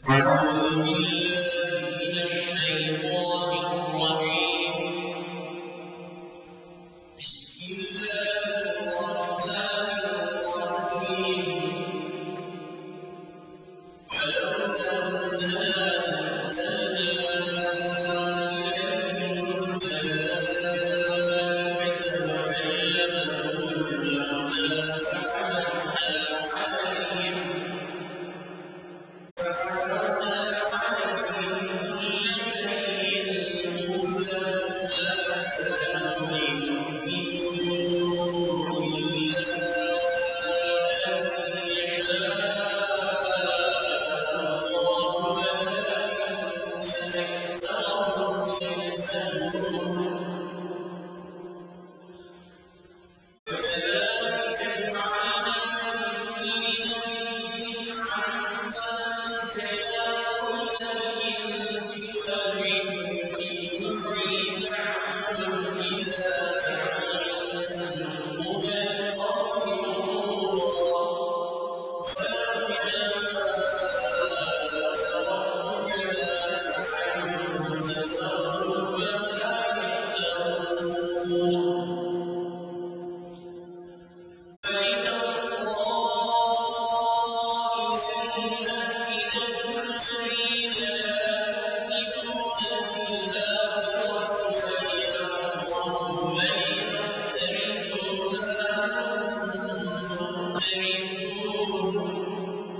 أعوذ بالله من الشيطان الرجيم. بسم الله الرحمن الرحيم. ولو أننا نزلنا إليهم الملائكة وكلمهم الموتى فحشرنا عليهم كل شيء قبلا ما كانوا ليؤمنوا إلا أن يشاء الله ولكن أكثرهم يجهلون. وكذلك جعلنا لكل نبي عدوا شياطين الإنس والجن يوحي بعضهم إلى بعض زخرف القول غرورا. ولو شاء ربك ما فعلوه فذرهم وما يفترون. ولتصغى إليه أفئدة الذين لا يؤمنون بالآخرة وليرضوا وليقترفوا ما هم مقترفون.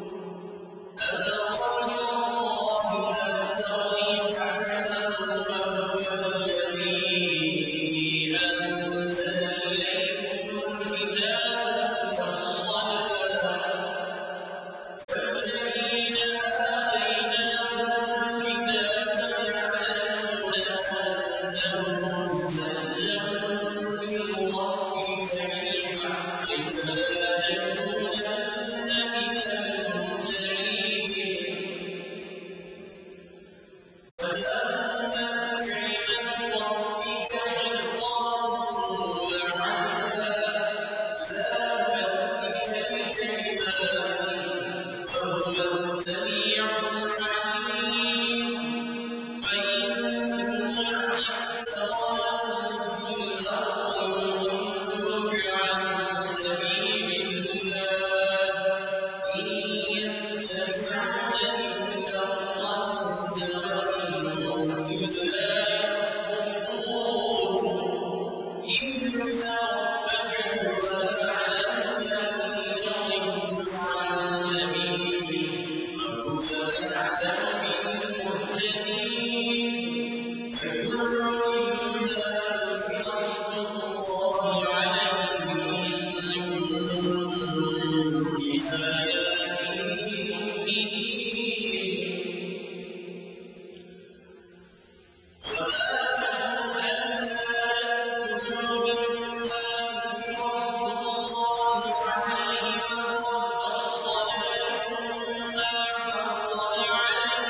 أفغير الله أبتغي حكما وهو الذي أنزل إليكم الكتاب مفصلا والذين آتيناهم الكتاب يعلمون أنه منزل من ربك بالحق فلا تكونن من الممترين. وتمت كلمة ربك صدقا وعدلا لا مبدل لكلماته وهو السميع العليم. وإن تطع أكثر من في الأرض يضلوك عن سبيل الله إن يتبعون إلا الظن وإن هم إلا يخرصون. إن ربك هو أعلم من يضل عن سبيله وهو أعلم بالمهتدين. فكل مما ذكر اسم الله عليه إن كنتم بآياته مؤمنين. وما لكم ألا تأكلوا مما ذكر اسم الله عليه وقد فصل لكم ما حرم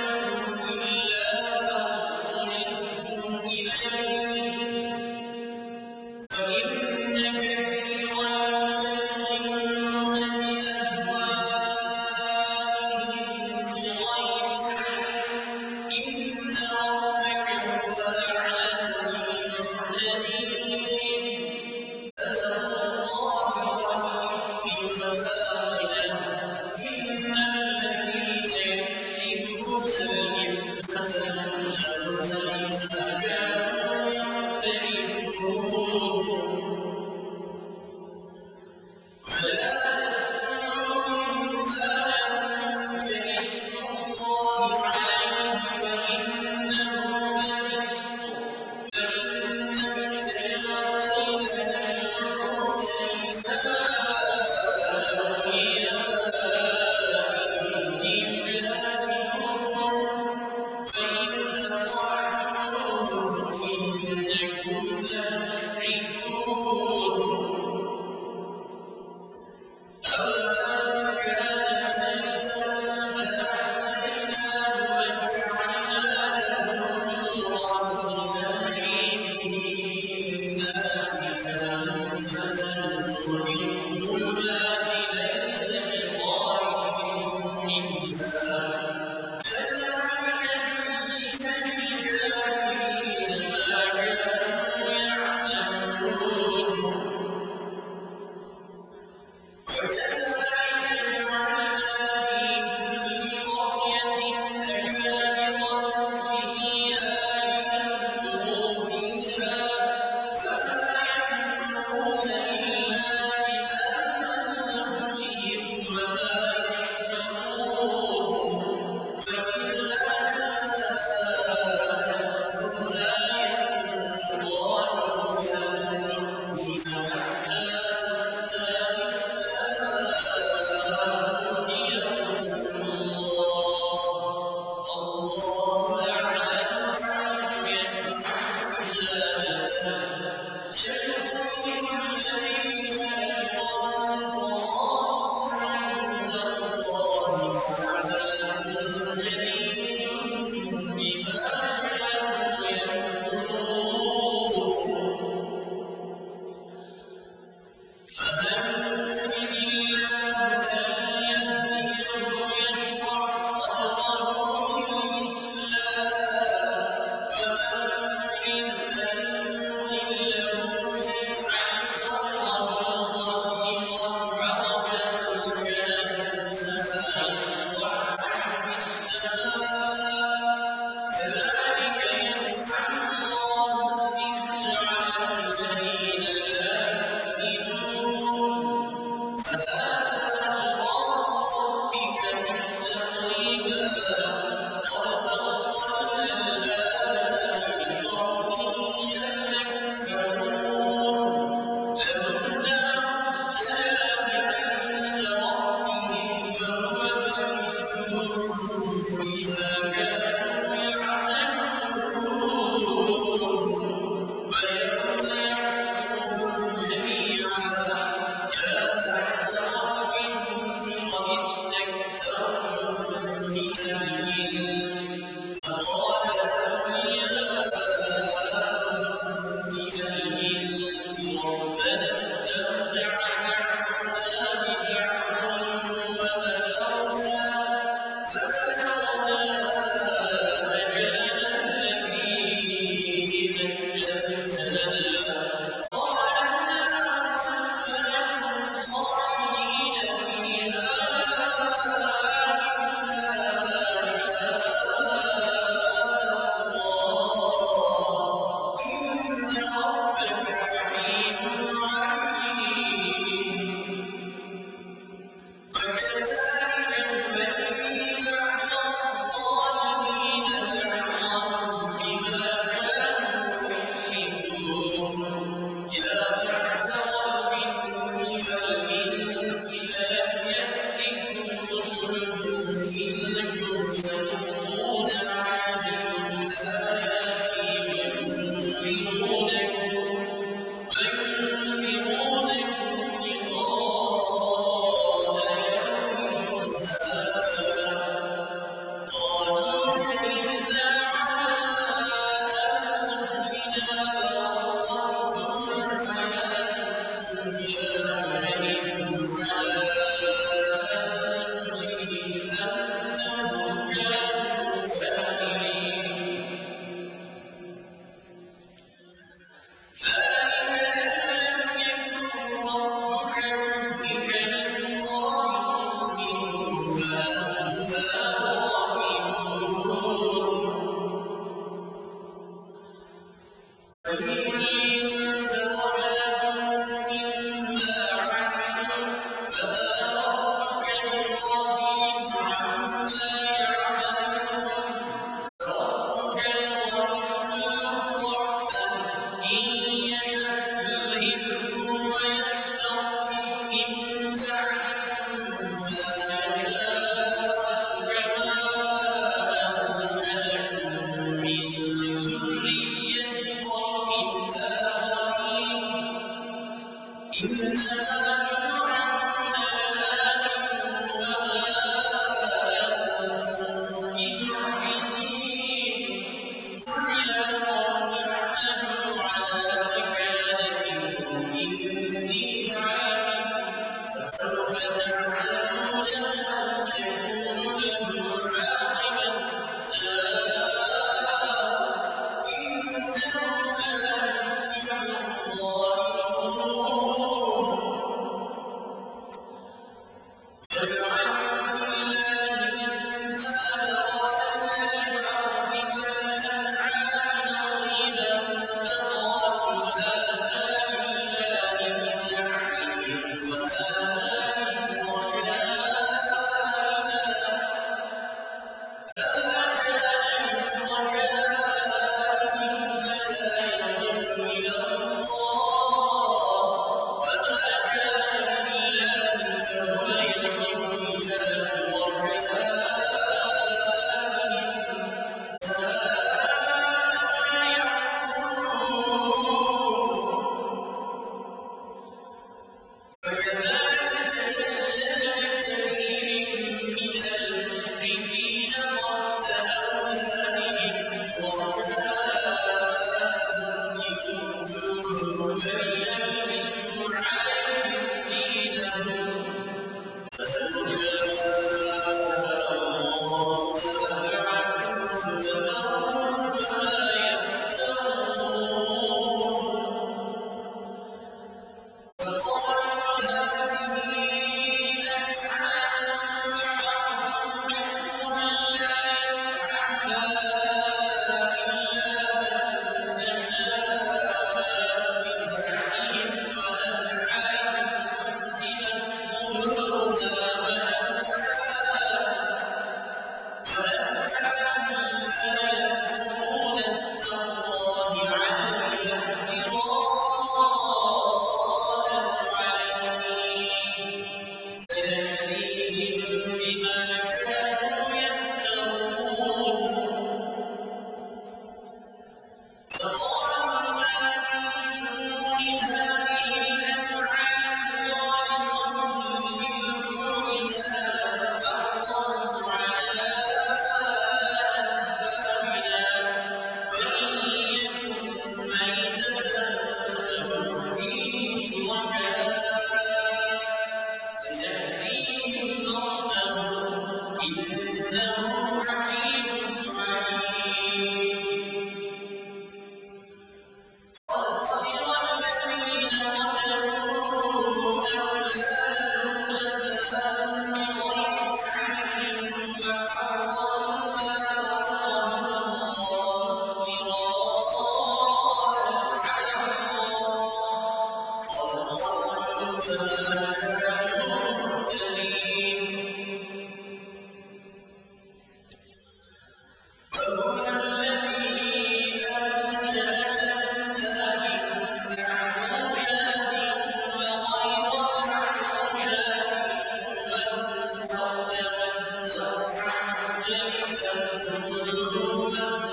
كُلُوا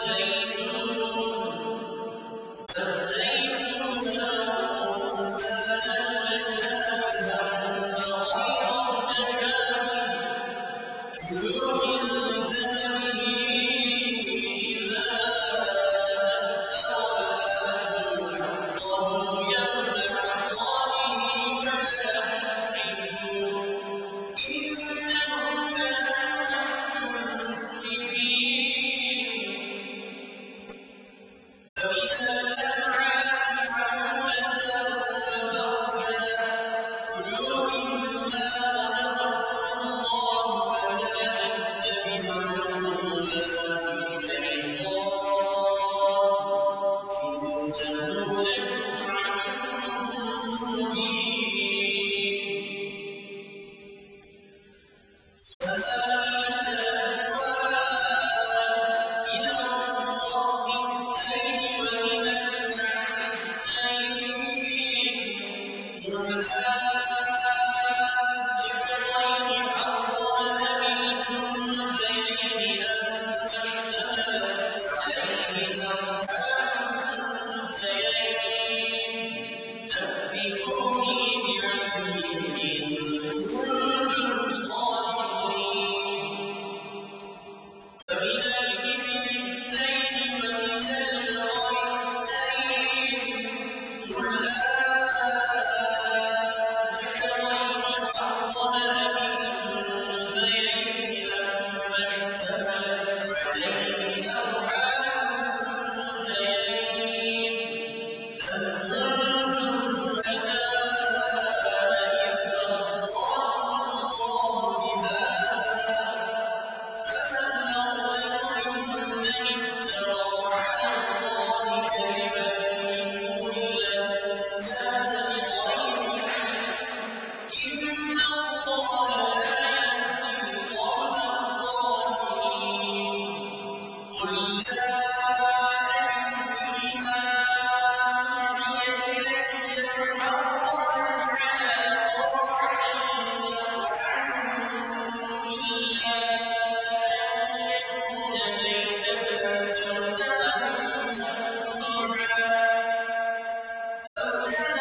فَالزَّيْتُونَ وَالرُّمَّانَ مُتَشَابِهًا وَغَيْرَ مُتَشَابِهٍ ۚ كُلُوا مِن ثَمَرِهِ إِذَا أَثْمَرَ وَآتُوا حَقَّهُ يَوْمَ حَصَادِهِ وَلَا تُسْرِفُوا ۚ إِنَّهُ لَا يُحِبُّ الْمُسْرِفِينَ وَمِنَ الْأَنْعَامِ حَمُولَةً وَفَرَشًا ۚ كُلُوا مِمَّا رَزَقَكُمُ اللَّهُ وَلَا تَتَّبِعُوا خُطُوَاتِ الشَّيْطَانِ ۚ إِنَّهُ لَكُمْ عَدُوٌّ مُّبِينٌ ثَمَانِيَةَ أَزْوَاجٍ ۖ مِّنَ الضَّأْنِ اثْنَيْنِ وَمِنَ الْمَعْزِ اثْنَيْنِ ۗ قُلْ آلذِّكْرَيْنِ حَرَّمَ أَمِ الْأُنثَيَيْنِ أَمَّا اشْتَمَلَتْ عَلَيْهِ أَرْحَامُ الْأُنثَيَيْنِ ۖ نَبِّئُونِي بِعِلْمٍ إِن كُنتُمْ صَادِقِينَ وَمِنَ الْإِبِلِ اثْنَيْنِ وَمِنَ الْبَقَرِ اثْنَيْنِ ۗ قُلْ آلذِّكْرَيْنِ حَرَّمَ أَمِ الْأُنثَيَيْنِ أَمَّا اشْتَمَلَتْ عَلَيْهِ أَرْحَامُ الْأُنثَيَيْنِ ۖ أَمْ كُنتُمْ شُهَدَاءَ إِذْ وَصَّاكُمُ اللَّهُ بِهَٰذَا ۚ فَمَنْ أَظْلَمُ مِمَّنِ افْتَرَىٰ عَلَى اللَّهِ كَذِبًا لِّيُضِلَّ النَّاسَ بِغَيْرِ عِلْمٍ ۗ إِنَّ اللَّهَ لَا يَهْدِي الْقَوْمَ الظَّالِمِينَ قُل لَّا أَجِدُ فِيمَا أُوحِيَ إِلَيَّ مُحَرَّمًا عَلَىٰ طَاعِمٍ يَطْعَمُهُ إِلَّا أَن يَكُونَ مَيْتَةً أَوْ دَمًا مَّسْفُوحًا أَوْ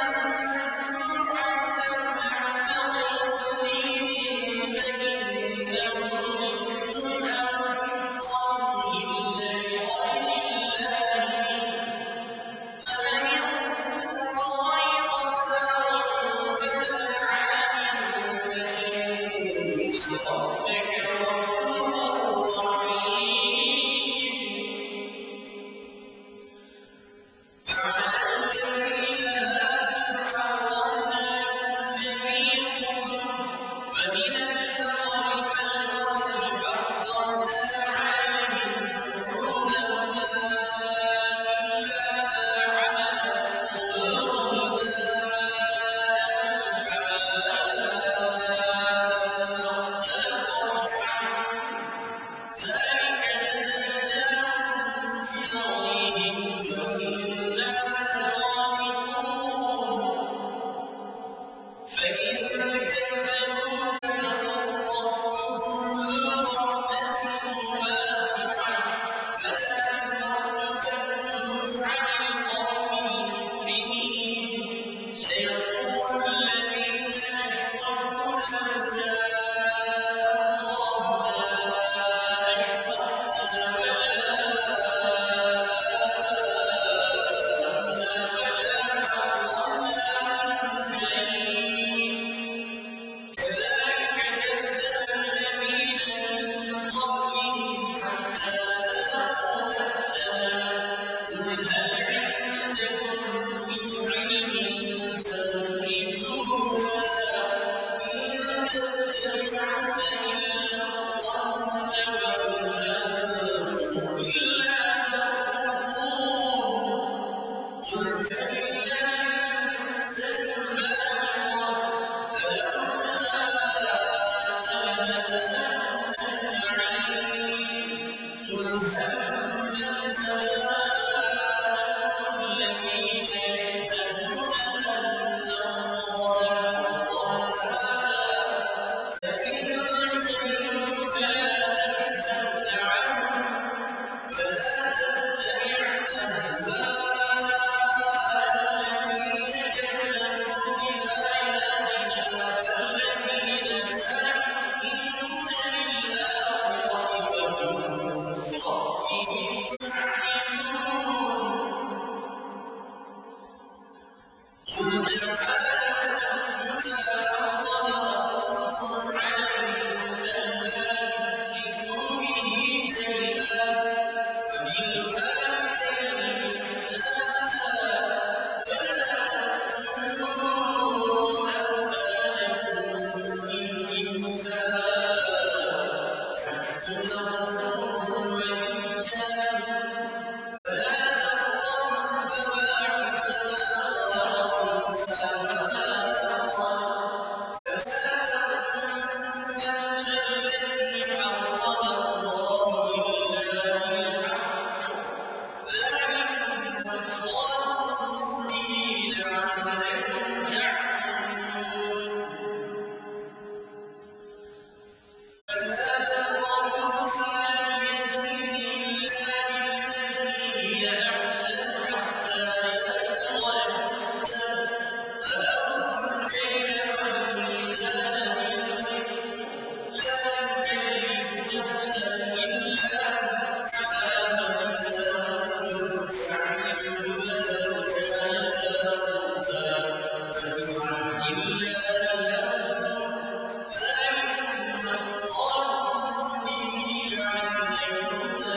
لَحْمَ خِنزِيرٍ فَإِنَّهُ رِجْسٌ أَوْ فِسْقًا أُهِلَّ لِغَيْرِ اللَّهِ بِهِ ۚ فَمَنِ اضْطُرَّ غَيْرَ بَاغٍ وَلَا عَادٍ فَإِنَّ رَبَّكَ غَفُورٌ رَّحِيمٌ وَعَلَى الَّذِينَ هَادُوا حَرَّمْنَا كُلَّ ذِي ظُفُرٍ ۖ وَمِنَ الْبَقَرِ وَالْغَنَمِ حَرَّمْنَا عَلَيْهِمْ شُحُومَهُمَا إِلَّا مَا حَمَلَتْ ظُهُورُهُمَا أَوِ الْحَوَامِلُ أَوْ مَا اخْتَلَطَ بِحَمْلٍ ۚ ذَٰلِكَ جَزَيْنَاهُم بِبَغْيِهِمْ ۖ إِنَّا لَصَادِقُونَ فَإِن كَذَّبُوكَ فَقُل رَّبُّكُمْ ذُو رَحْمَةٍ وَاسِعَةٍ فَلَا تَأْسُوا عَلَى الْقَوْمِ الْمُجْرِمِينَ سَيَقُولُ الَّذِينَ أَشْرَكُوا لَوْ شَاءَ اللَّهُ مَا أَشْرَكْنَا وَلَا آبَاؤُنَا وَلَا حَرَّمْنَا مِن شَيْءٍ ۚ كَذَٰلِكَ كَذَّبَ الَّذِينَ مِن قَبْلِهِمْ حَتَّىٰ ذَاقُوا بَأْسَنَا ۗ قُلْ هَلْ عِندَكُم مِّنْ عِلْمٍ فَتُخْرِجُوهُ لَنَا ۖ إِن تَتَّبِعُونَ إِلَّا الظَّنَّ وَإِنْ أَنتُمْ إِلَّا تَخْرُصُونَ قُلْ فَبِاللَّهِ الْعِزَّةُ جَامِعَةٌ ۚ فَلَوْ شَاءَ لَهَدَاكُمْ أَجْمَعِينَ قُلْ هَلُمَّ شُهَدَاءَكُمُ الَّذِينَ يَشْهَدُونَ أَنَّ اللَّهَ حَرَّمَ هَٰذَا ۖ فَإِن شَهِدُوا فَلَا تَشْهَدْ مَعَهُمْ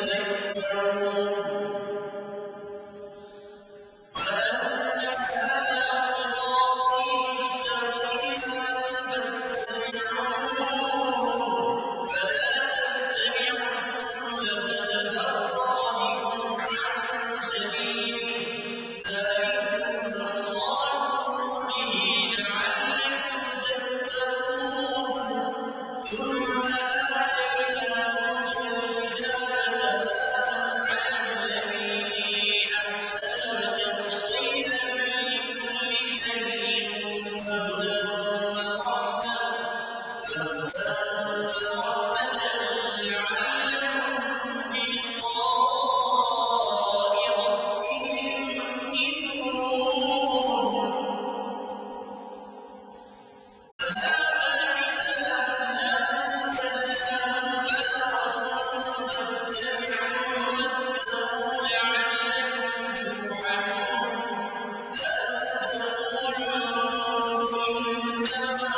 تذكرون وأن هذا صراطي مستقيما فاتبعوه ولا تتبعوا السبل فتفرق بكم عن سبيله ذلكم وصاكم به لعلكم تتقون ثم آتينا موسى الكتاب تماما على الذي أحسن وتفصيلا لكل شيء وهدى ورحمة لعلهم بلقاء ربهم يؤمنون وهذا كتاب أنزلناه مبارك فاتبعوه واتقوا لعلكم ترحمون أن تقولوا إنما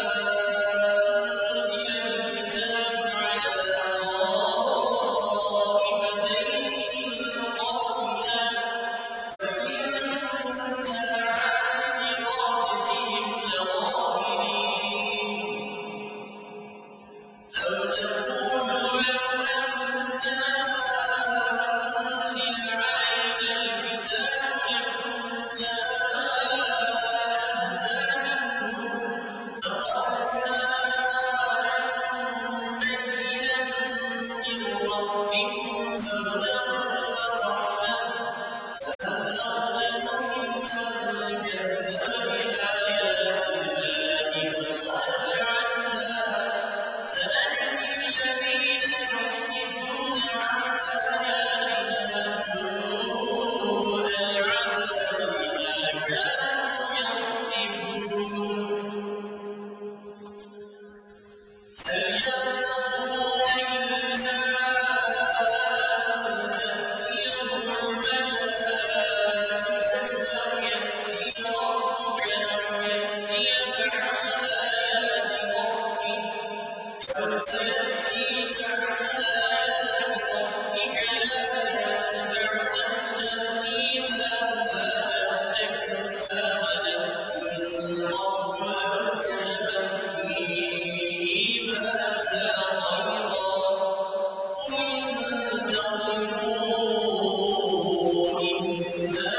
أنزل الكتاب على طائفتين من قبلنا وإن كنا عن دراستهم لغافلين أَوْ تَقُولُوا لَوْ أَنَّا أُنزِلَ عَلَيْنَا الْكِتَابُ لَكُنَّا أَهْدَىٰ مِنْهُمْ ۚ فَقَدْ جَاءَكُم بَيِّنَةٌ مِّن رَّبِّكُمْ وَهُدًى وَرَحْمَةٌ ۚ فَمَنْ أَظْلَمُ مِمَّن كَذَّبَ بِآيَاتِ اللَّهِ وَصَدَّ عَنْهَا ۚ سَنَجْزِي الَّذِينَ يُصْدِفُونَ عَنْ آيَاتِنَا سُوءَ الْعَذَابِ بِمَا كَانُوا يَصْدِفُونَ هَلْ يَنظُرُونَ إِلَّا أَن تَأْتِيَهُمُ الْمَلَائِكَةُ أَوْ يَأْتِيَ رَبُّكَ أَوْ يَأْتِيَ بَعْضُ آيَاتِ رَبِّكَ يَوْمَ يَأْتِي بَعْضُ آيَاتِ رَبِّكَ لَا يَنفَعُ نَفْسًا إِيمَانُهَا لَمْ تَكُنْ آمَنَتْ مِن قَبْلُ أَوْ كَسَبَتْ فِي إِيمَانِهَا خَيْرًا ۗ قُلِ انتَظِرُوا إِنَّا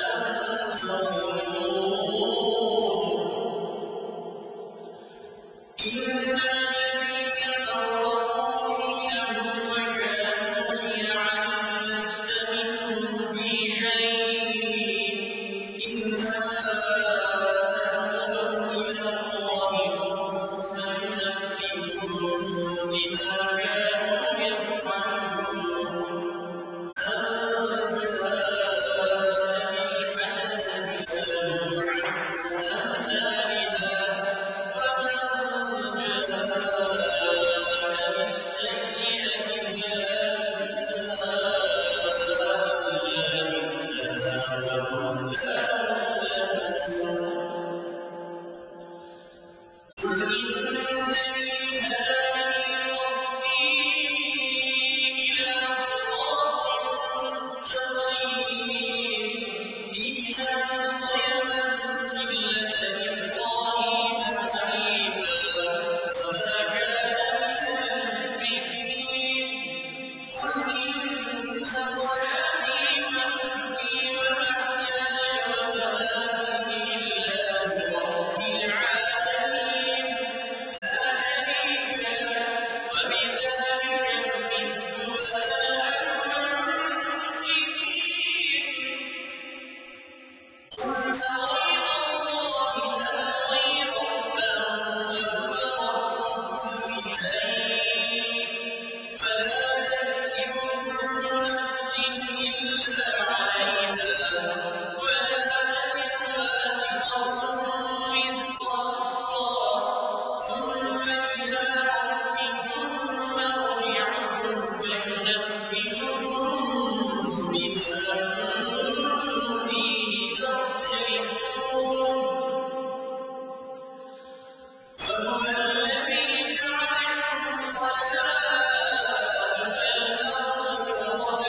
مُنتَظِرُونَ إِنَّ الَّذِينَ فَرَّقُوا دِينَهُمْ وَكَانُوا شِيَعًا لَّسْتَ مِنْهُمْ فِي شَيْءٍ ۚ إِنَّمَا أَمْرُهُمْ إِلَى اللَّهِ ثُمَّ يُنَبِّئُهُم بِمَا كَانُوا يَفْعَلُونَ مَن جَاءَ بِالْحَسَنَةِ فَلَهُ عَشْرُ أَمْثَالِهَا ۖ وَمَن جَاءَ بِالسَّيِّئَةِ فَلَا يُجْزَىٰ إِلَّا مِثْلَهَا وَهُمْ لَا يُظْلَمُونَ قُلْ إِنَّنِي هَدَانِي رَبِّي إِلَىٰ صِرَاطٍ مُّسْتَقِيمٍ دِينًا قِيَمًا مِّلَّةَ إِبْرَاهِيمَ حَنِيفًا وَمَا كَانَ مِنَ الْمُشْرِكِينَ قُلْ إِنَّ صَلَاتِي وَنُسُكِي وَمَحْيَايَ وَمَمَاتِي لِلَّهِ رَبِّ الْعَالَمِينَ لَا شَرِيكَ لَهُ ۖ وَبِذَٰلِكَ أُمِرْتُ وَأَنَا أَوَّلُ الْمُسْلِمِينَ قُلْ أَغَيْرَ اللَّهِ أَبْغِي رَبًّا وَهُوَ رَبُّ كُلِّ شَيْءٍ وَلَا تَكْسِبُ كُلُّ نَفْسٍ إِلَّا عَلَيْهَا وَلَا تَزِرُ وَازِرَةٌ وِزْرَ أُخْرَىٰ ۚ ثُمَّ إِلَىٰ رَبِّكُم مَّرْجِعُكُمْ فَيُنَبِّئُكُم بِمَا كُنتُمْ فِيهِ تَخْتَلِفُونَ وَهُوَ الَّذِي جَعَلَكُمْ خَلَائِفَ الْأَرْضِ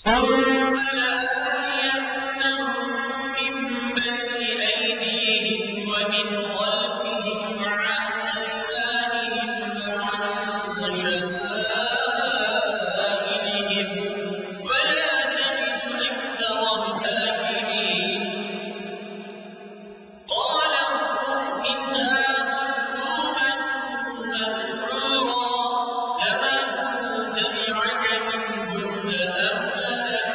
ثُمَّ لَآتِيَنَّهُم مِّن بَيْنِ أَيْدِيهِمْ وَمِنْ خَلْفِهِمْ وَعَنْ أَيْمَانِهِمْ وَعَن شَمَائِلِهِمْ وَلَا تَجِدُ أَكْثَرَهُمْ شَاكِرِينَ قَالَ اخْسَفْ مِنْهَا مَذْءُومًا مَّدْحُورًا ۖ لَّمَن تَبِعَكَ مِنْهُمْ لَأَمْلَأَنَّ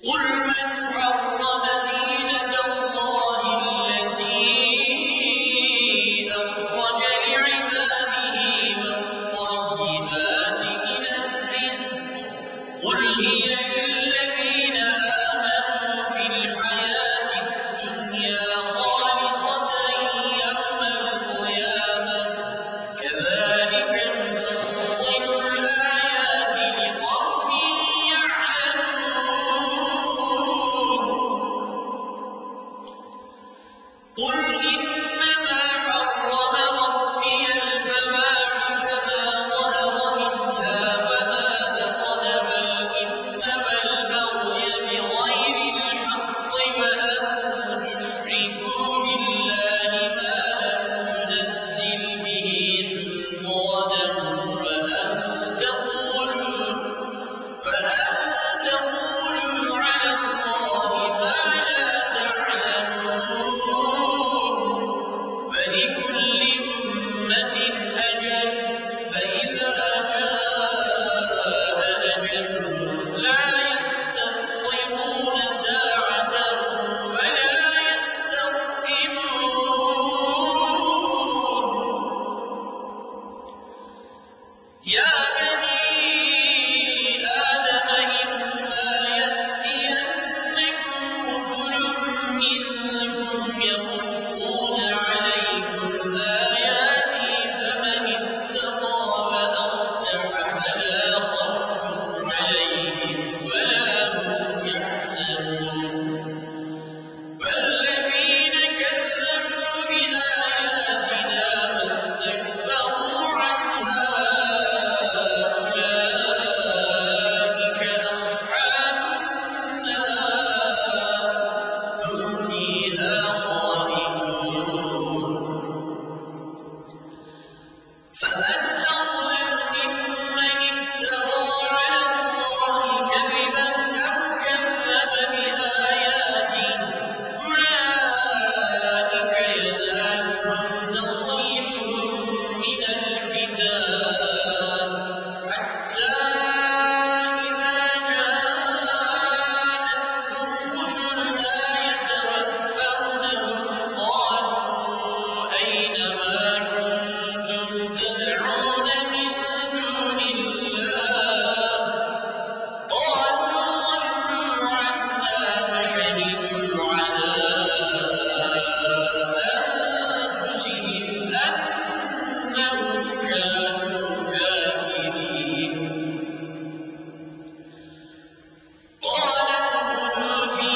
قل من حرم زينة الله التي أخرج لعباده والطيبات من الرزق قل هي للذين آمنوا في الحياة الدنيا خالصة يوم القيامة كذلك نفصل الآيات لقوم يعلمون قل إنما حرم ربي الفواحش ما ظهر منها وما بطن والإثم والبغي بغير الحق وأن تشركوا بالله ما لم ينزل به سلطانا وأن تقولوا على الله ما لا تعلمون فلكل أمة أجل فإذا جاء أجلهم لا يستأخرون ساعة ولا يستقدمون يا بني آدم إما يأتينكم رسل منكم يقصون عليكم آياتي فمن اتقى وأصلح فلا خوف عليهم ولا هم يحزنون والذين كذبوا بآياتنا واستكبروا عنها أولئك أصحاب النار هم فيها خالدون فمن أظلم ممن افترى على الله كذبا أو كذب بآياته أولئك ينالهم نصيبهم من الكتاب حتى إذا جاءتهم رسلنا يتوفونهم قالوا أين ما كنتم تدعون من دون الله قالوا ضلوا عنا وشهدوا على أنفسهم أنهم كانوا كافرين قال ادخلوا في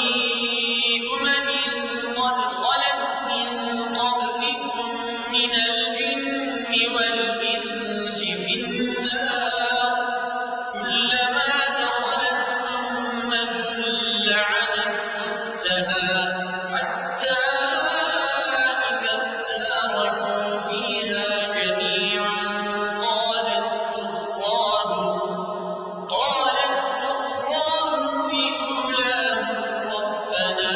قد خلت من قبلكم من الجن والإنس في النار كلما دخلت أمة لعنت أختها حتى إذا اداركوا فيها جميعا قالت أخراهم لأولاهم ربنا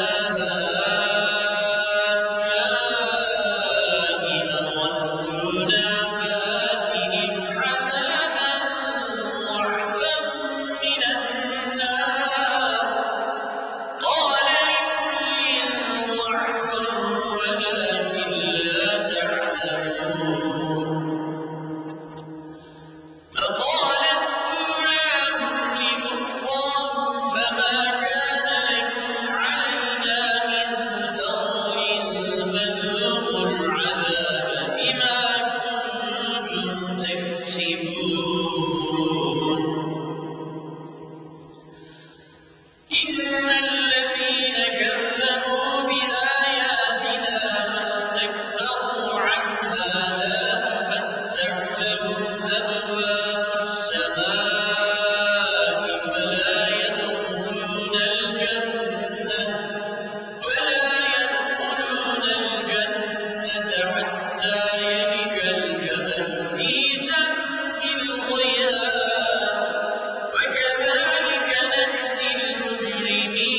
هؤلاء أضلونا فآتهم عذابا ضعفا من النار قال لكل ضعف ولكن لا تعلمون فقالت أولاهم لأخراهم فما كان لكم علينا من فضل فذوقوا العذاب بما كنتم تكسبون إن الذين كذبوا بآياتنا واستكبروا عنها لا تفتح لهم أبواب السماء ولا يدخلون الجنة حتى يلج الجمل في سم الخياط وكذلك نجزي المجرمين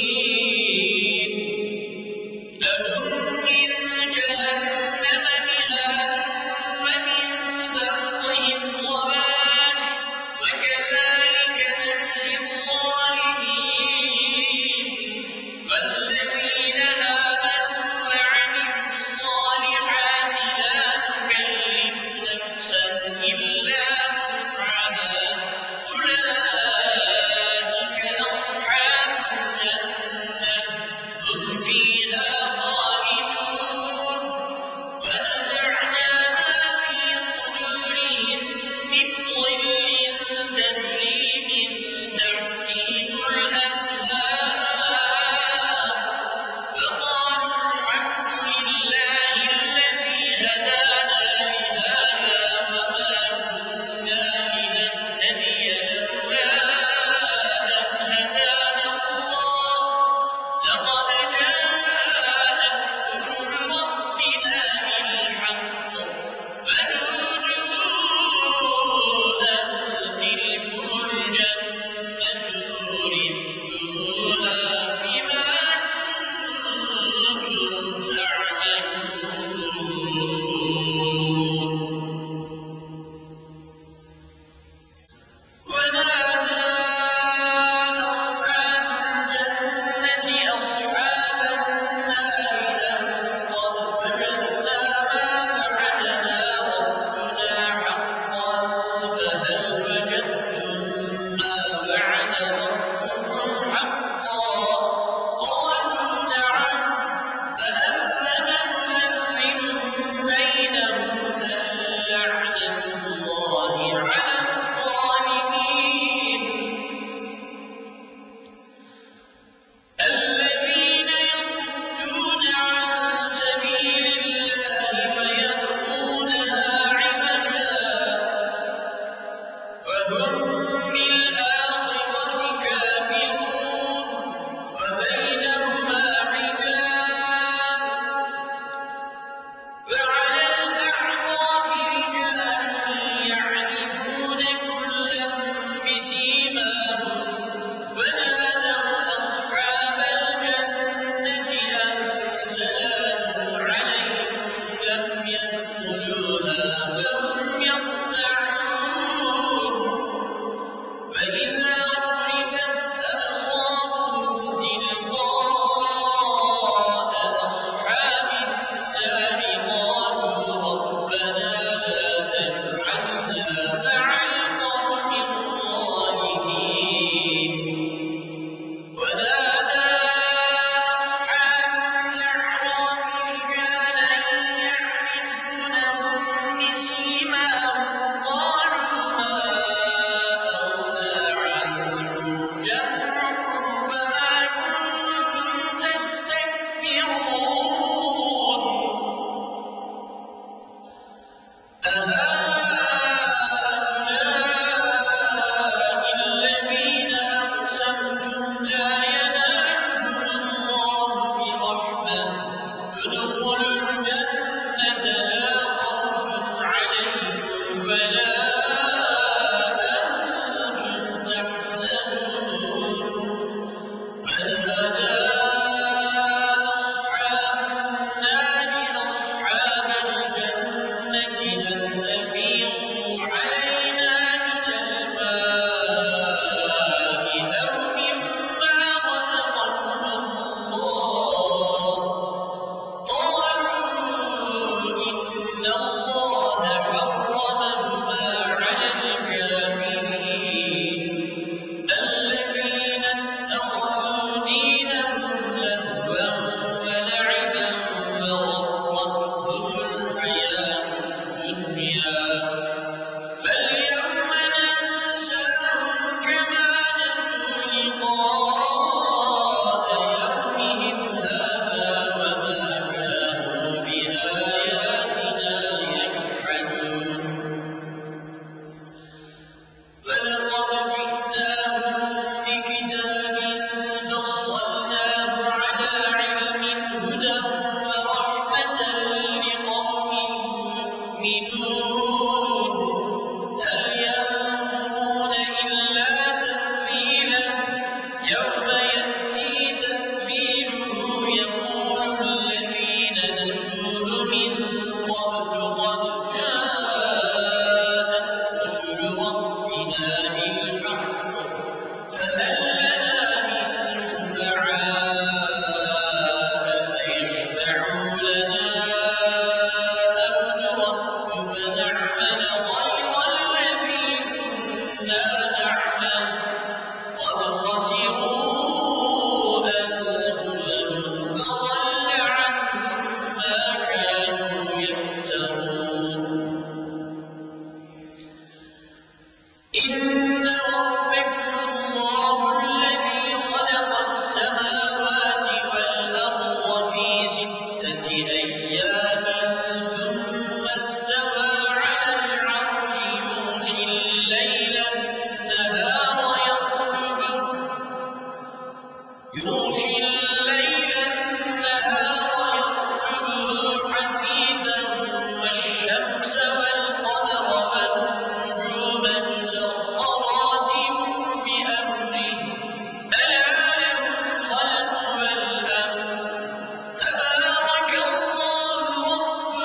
يغشي الليل النهار يطلبه حثيثا والشمس والقمر والنجوم مسخرات بأمره ألا له الخلق والأمر تبارك الله رب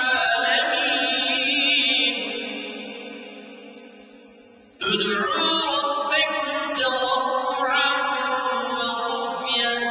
العالمين ادعوا ربكم تضرعا وخفيا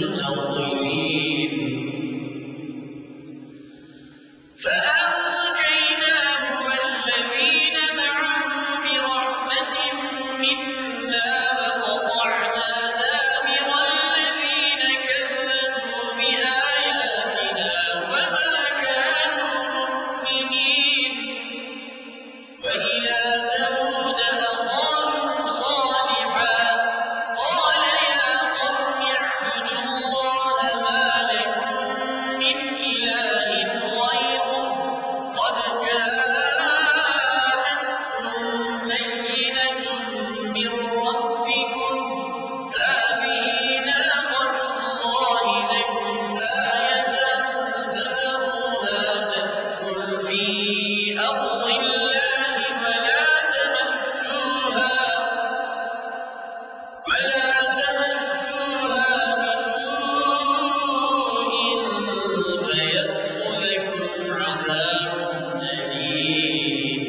مُنتَظِرِينَ فَأَنجَيْنَاهُ وَالَّذِينَ مَعَهُ بِرَحْمَةٍ مِّنَّا وَقَطَعْنَا دَابِرَ الَّذِينَ كَذَّبُوا بِآيَاتِنَا وَمَا كَانُوا مُؤْمِنِينَ وَإِلَىٰ ثَمُودَ أَخَاهُمْ صَالِحًا قَالَ يَا قَوْمِ اعْبُدُوا اللَّهَ مَا لَكُم مِّنْ إِلَٰهٍ غَيْرُهُ قَدْ جَاءَتْكُم بَيِّنَةٌ مِّن رَّبِّكُمْ ۖ هَٰذِهِ نَاقَةُ اللَّهِ لَكُمْ آيَةً فَذَرُوهَا تَأْكُلْ فِي أَرْضِ اللَّهِ وَلَا تَمَسُّوهَا بِسُوءٍ فَيَأْخُذَكُمْ عَذَابٌ أَلِيمٌ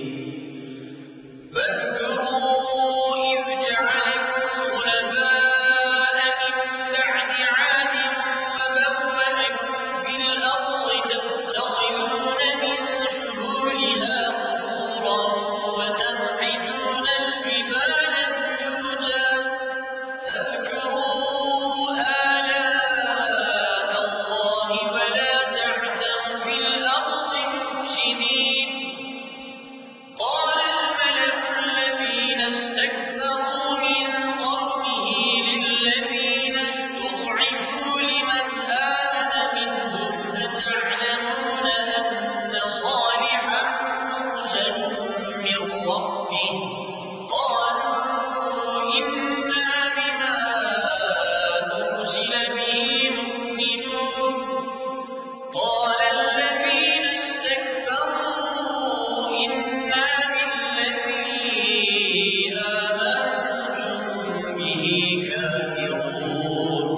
وَاذْكُرُوا إِذْ جَعَلَكُمْ خُلَفَاءَ مِن بَعْدِ عَادٍ وَبَوَّأَكُمْ فِي الْأَرْضِ تَتَّخِذُونَ مِن سُهُولِهَا قُصُورًا وَتَنْحِتُونَ الْجِبَالَ بُيُوتًا فَاذْكُرُوا آلَاءَ اللَّهِ وَلَا تَعْثَوْا فِي الْأَرْضِ مُفْسِدِينَ قَالَ الْمَلَأُ الَّذِينَ اسْتَكْبَرُوا مِن قَوْمِهِ لِلَّذِينَ اسْتُضْعِفُوا لِمَنْ آمَنَ مِنْهُمْ أَتَعْلَمُونَ أَنَّ صَالِحًا مُّرْسَلٌ مِّن رَّبِّهِ ۚ قَالُوا إِنَّا بِمَا أُرْسِلَ بِهِ مُؤْمِنُونَ قَالَ الَّذِينَ اسْتَكْبَرُوا إِنَّا بِالَّذِي آمَنتُم بِهِ كَافِرُونَ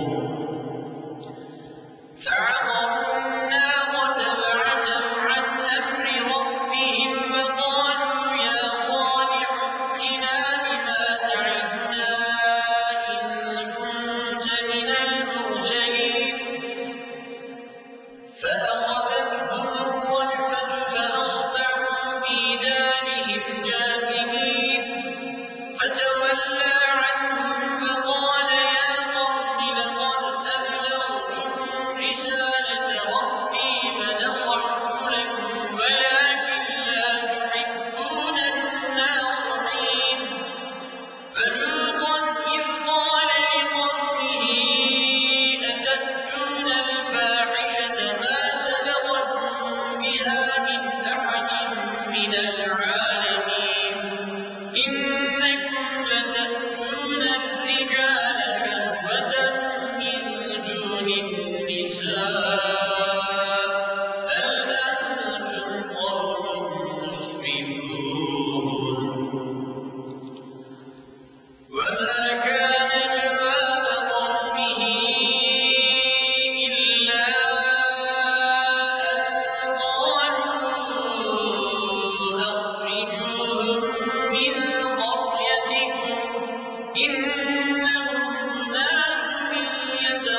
فَعَقَرُوا النَّاقَةَ وَعَتَوْا عَنْ أَمْرِ رَبِّهِمْ وَقَالُوا يَا صَالِحُ ائْتِنَا بِمَا تَعِدُنَا إِن كُنتَ مِنَ الْمُرْسَلِينَ فَأَخَذَتْهُمُ الرَّجْفَةُ فَأَصْبَحُوا فِي دَارِهِمْ جَاثِمِينَ فَتَوَلَّىٰ عَنْهُمْ وَقَالَ يَا قَوْمِ لَقَدْ أَبْلَغْتُكُمْ رِسَالَةَ رَبِّي وَنَصَحْتُ لَكُمْ وَلَٰكِن لَّا تُحِبُّونَ النَّاصِحِينَ وَلُوطًا إِذْ قَالَ لِقَوْمِهِ أَتَأْتُونَ الْفَاحِشَةَ مَا سَبَقَكُم بِهَا مِنْ أَحَدٍ مِّنَ الْعَالَمِينَ إِنَّكُمْ لَتَأْتُونَ الرِّجَالَ شَهْوَةً مِّن دُونِ النِّسَاءِ بَلْ أَنتُمْ قَوْمٌ مُّسْرِفُونَ وَمَا كَانَ جَوَابَ قَوْمِهِ إِلَّا أَن قَالُوا أَخْرِجُوهُم مِّن قَرْيَتِكُمْ ۖ إِنَّهُمْ أُنَاسٌ يَتَطَهَّرُونَ